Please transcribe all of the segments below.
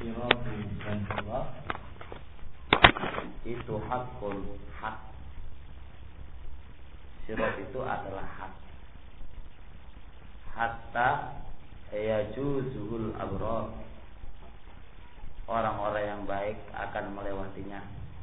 As-siratu dan sirat itu hakul hak. Sirat itu adalah hak. Hatta yajuzuhul abrar. Orang-orang yang baik akan melewatinya.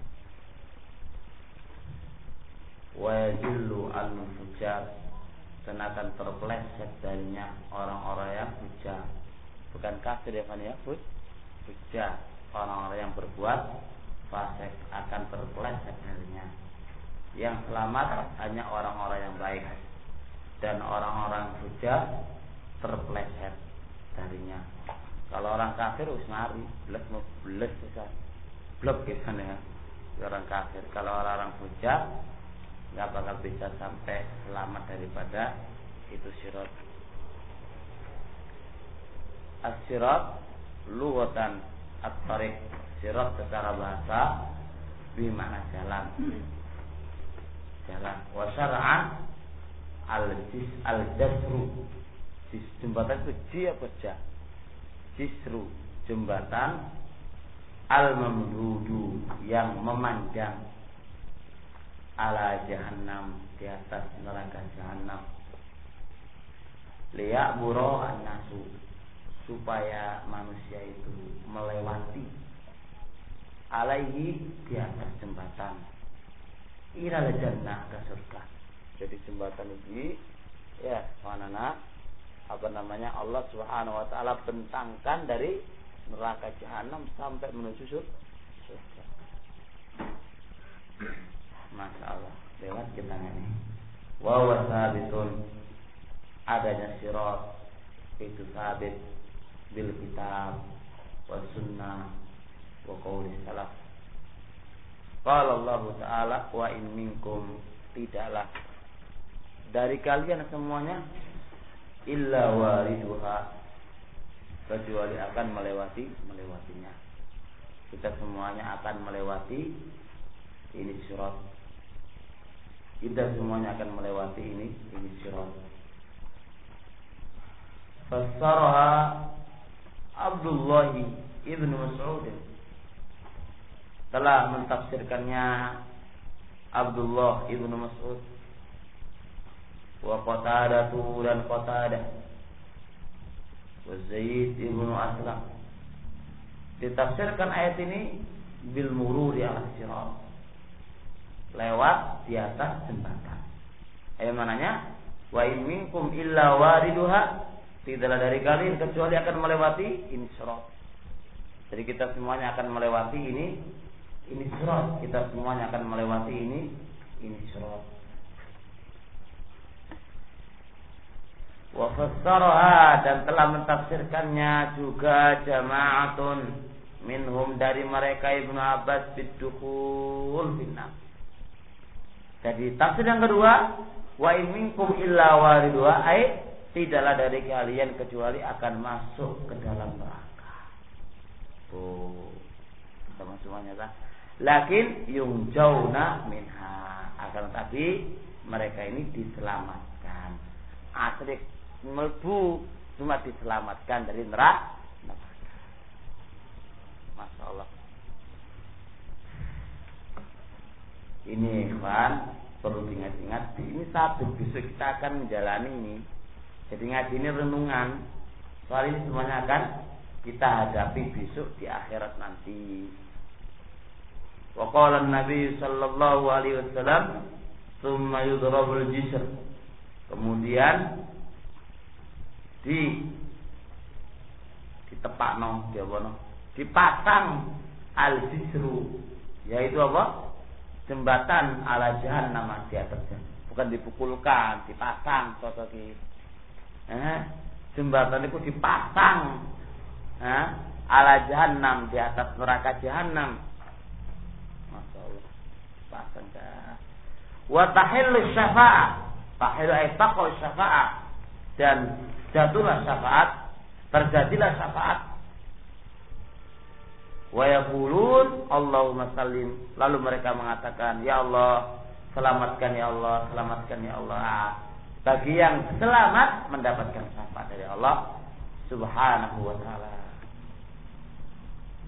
Wa yajillu al-fujar, dan akan terpeleset darinya orang-orang yang fujar. Bukan kafir ya kan ya, fujar. Orang-orang yang berbuat fasik akan terpeleset darinya. Yang selamat hanya orang-orang yang baik, dan orang-orang fujar terpeleset darinya. Kalau orang kafir us ngari, beles bisa. Blok gitu ya. Orang kafir. Kalau orang-orang fujar enggak bakal bisa sampai selamat daripada itu sirat. As-sirat lughatan at-tariq. Sirat secara bahasa bermakna jalan. Jalan. Wa syar'an al-jasru. Jembatan itu ji apa jah? Jisru, jembatan. Al-mamdudu, yang memanjang. Ala jahannam, di atas neraka jahannam. Liya'buru an-nasu, supaya manusia itu melewati alaihi, di atas jembatan, ilal jannah, ke surga. Jadi jembatan ini ya Allah Subhanahu wa taala bentangkan dari neraka jahanam sampai menuju surga. Masya Allah, lewat kita ini. Wa wasabitun, adanya sirat itu sabit bil kitab wa sunnah wa qauli salaf. Qala Allah Ta'ala, wa in minkum, tidaklah dari kalian semuanya illa wariduha, kecuali akan melewatinya. Kita semuanya akan melewati ini sirat. Kita semuanya akan melewati ini sirat. Fassaraha Abdullah ibn Mas'ud, telah mentafsirkannya Abdullah ibn Mas'ud, wa Qatadah dan Qatadah, wa Zaid ibn Aslam. Ditafsirkan ayat ini bil mururi ala sirat, lewat di atas jembatan. Mananya wa in minkum illa wariduha, tidaklah dari kalian kecuali akan melewati ini sirat. Jadi kita semuanya akan melewati ini sirat. Kita semuanya akan melewati ini sirat. Wa fassaraha, dan telah mentafsirkannya juga jama'atun minhum, dari mereka Ibnu Abbas, bidukhul finnar. Jadi tafsir yang kedua, wa in minkum illa wariduha, tidaklah dari kalian kecuali akan masuk ke dalam neraka. Sama semuanya kan. Lakin yunjauna minha, akan tapi mereka ini diselamatkan. Asli melbu cuma diselamatkan dari neraka. Masya Allah. Ini kan perlu diingat-ingat. Ini satu besok kita akan menjalani ini. Jadi ngaji ini renungan. Soal ini semuanya akan kita hadapi besok di akhirat nanti. Wa qala an-nabi sallallahu alaihi wasallam, "Tsumma yudrabul jisr." Kemudian ditepakno, dipasang al-jisru, yaitu apa? Jembatan ala jahannam, di atasnya. Bukan dipukulkan, dipasang sosoki. Jembatan itu dipasang ala jahannam, di atas neraka jahannam. Masya Allah, pasang dah. Wa tahillu syafa'ah, tahillu aitaqo syafa'ah, dan jatuhlah syafaat, terjadilah syafaat. Wa yaqulun Allahumma sallim, lalu mereka mengatakan, ya Allah selamatkan, ya Allah selamatkan, ya Allah. Bagi yang selamat mendapatkan syafaat dari Allah Subhanahu wa ta'ala.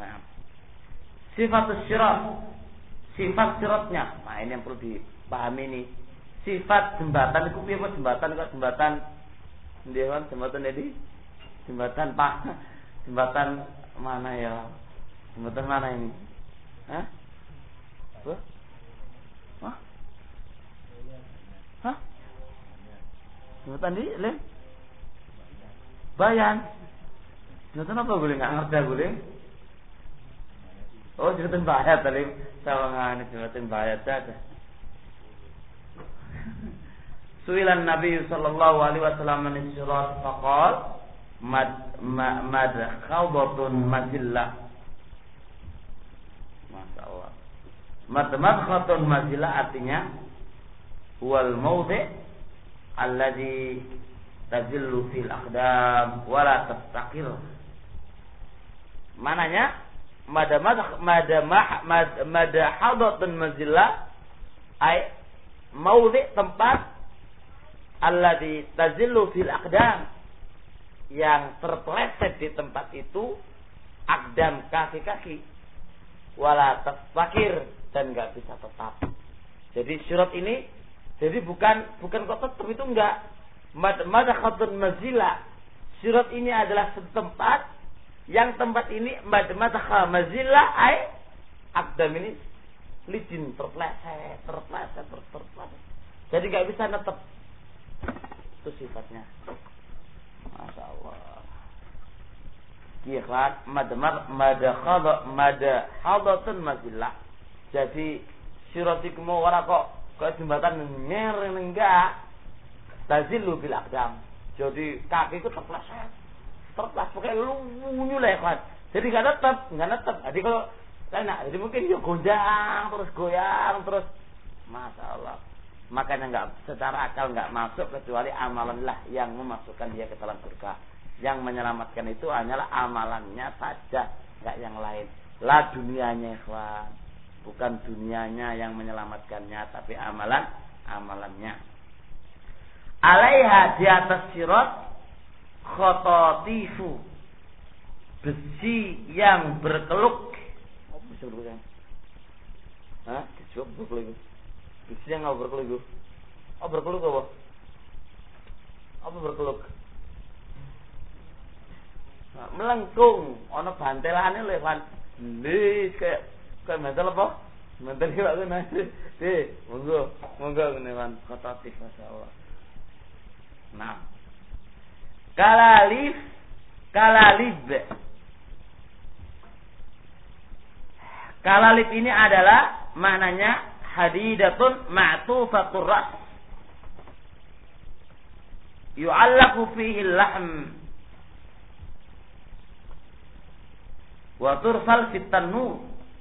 Nah, sifat syirat, sifat syiratnya. Nah, ini yang perlu dipahami ini. Sifat jembatan itu piye jembatan kok jembatan Dewan jembatan jadi jembatan Pak jembatan mana ya? Jembatan mana ini? Hah? Hah? Hah? Jembatan di Lem? Bayan. Jembatan apa boleh nggak ngerti boleh? Oh, jembatan Bayat tadi. Sawangan jembatan Bayat saja. Su'ilan Nabi sallallahu alaihi wasallam an sirat faqal mad khawdatun mazillah. Masyaallah. Madkhatun mazillah artinya wal mawdi' alladhi tazillu fil aqdam wa la tastaqir. Mananya madhadatun mazillah ay mawdi' tempat alladzi tazillu fil aqdam yang terpeleset di tempat itu aqdam kaki-kaki wala tasfakir dan enggak bisa tetap. Jadi syarat ini jadi bukan kok tetap itu enggak madakhatun mazila. Syarat ini adalah setempat yang tempat ini madakha mazila ai aqdam ini licin terpeleset. Jadi enggak bisa tetap. Itu sifatnya. Masya Allah. Ikhwan, madakhadatun mazillah. Jadi syiratikum ora kok jembatan nyer enggak. Tazillu bil aqdam. Jadi kaki itu terpeleset. Pakai lunyu lah ikhwan. Jadi enggak tetap. Jadi kalau enak, jadi mungkin yo goyang terus. Masya Allah. Makanya enggak secara akal enggak masuk kecuali amalanlah yang memasukkan dia ke dalam surga. Yang menyelamatkan itu hanyalah amalannya saja, enggak yang lain. La dunianya, ikhwan. Bukan dunianya yang menyelamatkannya, tapi amalannya. Alaiha di atas sirat khototifu, besi yang berkeluk. Apa bisa berkeluk? Hah? Coba berkeluk. Besi yang nggak berkeluk. Oh berkeluk apa? Apa berkeluk? Nah, melengkung. Ono bantelane lho kan. Nis kayak bantel apa? Bantel iki kok nasi. Monggo ngene kan khototif masyaallah. Nah. Kalalib. Kalalib ini adalah maknanya hadidatun ma'tufatur ras yu'allaqu fihi al-lahm wa tursal fit tanur.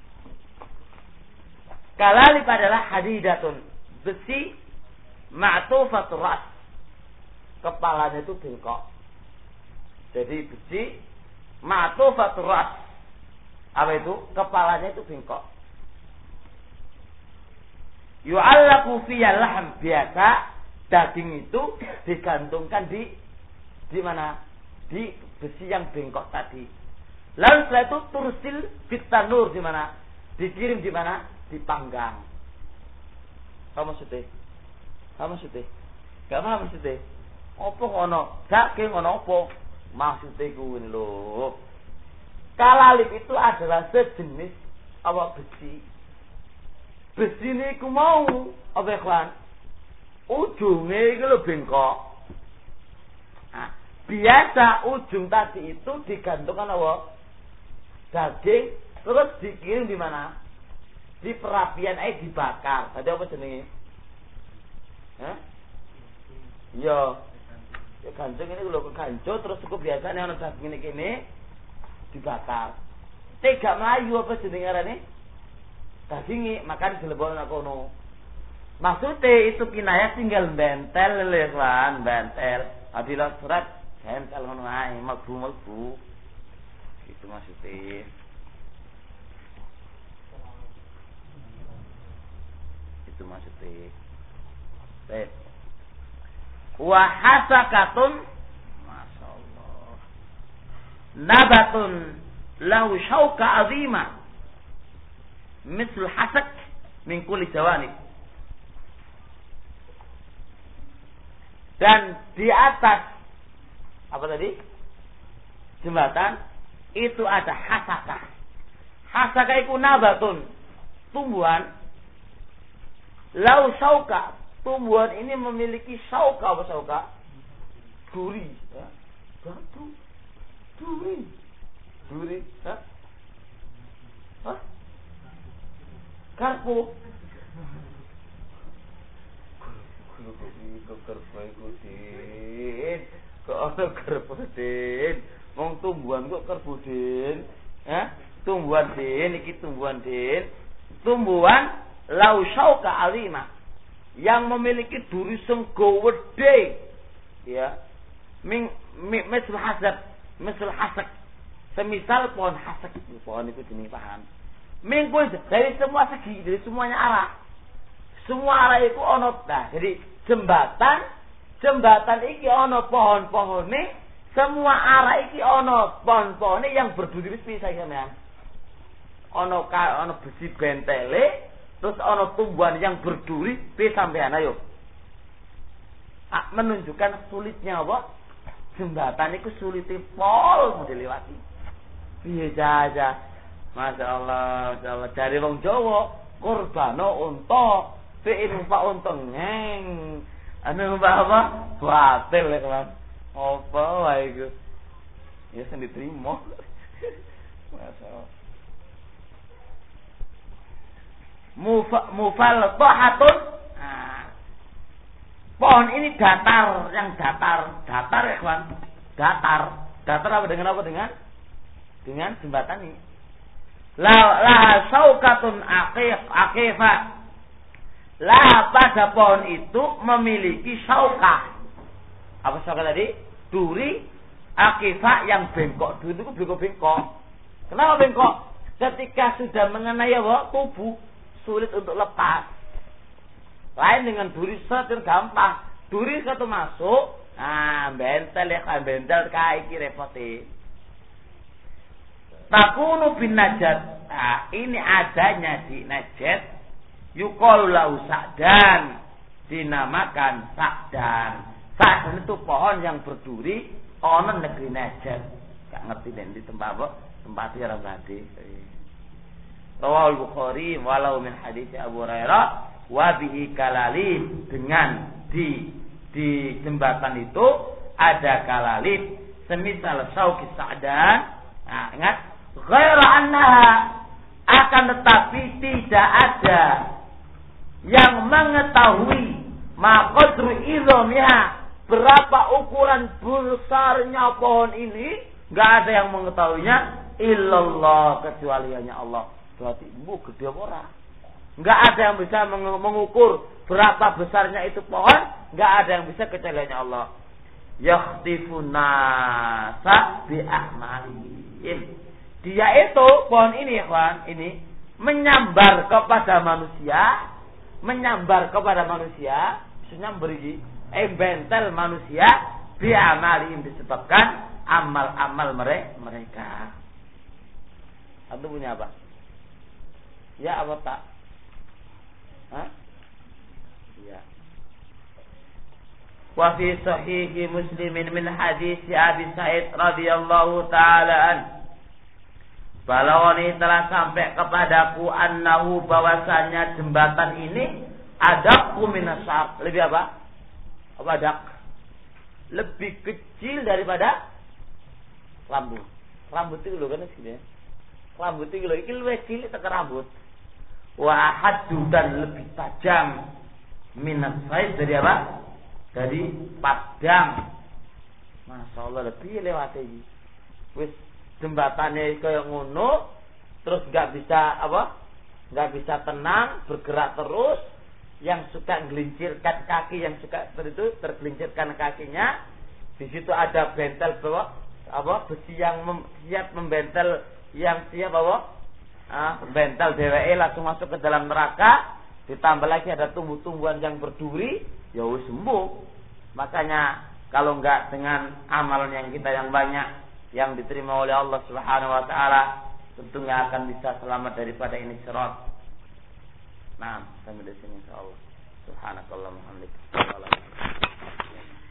Kalalib adalah hadidatun, besi ma'tufatur ras, kepalanya itu bengkok. Jadi besi ma'tufatur ras, apa itu? Kepalanya itu bengkok. Yu'allaqu fiyal lahm, biasa daging itu digantungkan di mana? Di besi yang bengkok tadi. Lalu setelah itu tursil fit tanur, di mana? Dikirim di mana? Dipanggang. Apa maksudnya? Gak paham maksudnya? Apa ono daging ono apa? Maksudnya kuwi lho. Kalalib itu adalah sejenis apa besi. Besi ini ku mau apa ikhwan? Ujungnya itu lho bengkok. Nah, biasa ujung tadi itu digantungkan apa? Daging, terus dikirim di mana? Di perapian dibakar. Tadi apa jenenge? Hah? Iya. Ya gantung ini lho kegantung terus cukup biasanya ana daging ini dibakar. Tega melayu apa jenenge arane? Dagingi makan dilebokno kono. Maksudnya itu kinayah tinggal bentel lewan, bentel. Adila surat bentel ngono ae, mlebu. Itu maksudnya. Baik. Wa hasakatun, masyaallah. Nabatun lahu syauka azima misl hasak min kulli jawanib. Dan di atas apa tadi? Jembatan itu ada hasakah. Hasakah itu nabatun, tumbuhan. Lau syauka, tumbuhan ini memiliki syauka. Apa syauka? Duri, ya. Batu. Duri, ya. Hah? Karpu. Wong tumbuhan kok kerbudin, ya? Tumbuhan din, iki tumbuhan din. Tumbuhan lau syauka alima yang memiliki duri senggo wedhe, ya. Misal hasak. Semisal pohon hasak itu, pohon itu jenis paham. Minggu dari semua segi, dari semuanya arah. Semua arah itu ono. Nah, jadi jembatan iki ono pohon-pohone. Semua arah iki ono pohon-pohone yang berduri pisah sampean. Ono besi bentele, terus ono tumbuhan yang berduri pisah sampean ayo. Menunjukkan sulitnya apa? Jembatan itu sulitnya pol dilewati. Piye jaja. Masya Allah. Dari wong Jawa kurbano unta, fi'in numpak unta ngeng. Numpak apa? Batil ya kan. Apa wae iku? Ya sing diterima. Masya Allah. Mufaltahatun. Pohon ini datar ya kawan. Datar apa dengan apa dengan jembatan ini. La saukatun aqifah. La pada pohon itu memiliki saukah. Apa saukah tadi? Duri aqifah yang bengkok. Duri itu bengkok. Kenapa bengkok? Ketika sudah mengenai apa? Tubuh sulit untuk lepas. Lain dengan duri setir gampang. Duri satu masuk, bentel iki repote. Takunu bin Najd. Ini adanya di Najd. Yuqalu lahu Sa'dan. Dinamakan Sa'dan. Sa'dan itu pohon yang berduri ana negeri Najd. Gak ngerti di tempat apa? Tempat orang tadi. Rawahul Bukhari walau min hadits Abu Hurairah wa bihi kalalib, dengan di jembatan itu ada kalalib semisal sauki Sa'dan. Ingat, ghaira annaha, akan tetapi tidak ada yang mengetahui maqadru idhamiha, berapa ukuran besarnya pohon ini, enggak ada yang mengetahuinya illallah, kecuali hanya Allah. Berarti gede ora? Enggak ada yang bisa mengukur berapa besarnya itu pohon, enggak ada yang bisa kecuali hanya Allah. Yakhtifun nasa bi ahmalihim. Dia itu pohon ini ya kawan, ini menyambar kepada manusia, maksudnya beri bentel manusia bi amalihim, disebabkan amal-amal mereka. Antum punya apa? Ya apa tak? Ya. Wa fi sahih Muslim min hadis Abi Sa'id radhiyallahu taala an. Balawani telah sampai kepadaku annahu, bahwasanya jembatan ini adaqu minasar. Lebih apa? Apa adaq? Lebih kecil daripada rambut. Rambut itu lho kan segini. Rambut itu lho iki luwih cilik tekan rambut. Wa haddu, dan lebih tajam minasai, dari apa? Dari padang. Masya Allah, lebih lewat ini. Wis jembatannya kayak ngono, terus nggak bisa tenang, bergerak terus. Yang suka gelincirkan kaki, yang suka itu tergelincirkan kakinya. Di situ ada bentel besi yang siap membentel, yang siap bentel dheweke langsung masuk ke dalam neraka. Ditambah lagi ada tumbuh-tumbuhan yang berduri, ya wis sembuh. Makanya kalau enggak dengan amalan yang kita yang banyak, yang diterima oleh Allah Subhanahu wa taala, tentunya akan bisa selamat daripada ini sirat. Nah, sampai di sini insyaallah. Subhanakallahumma wa bihamdika.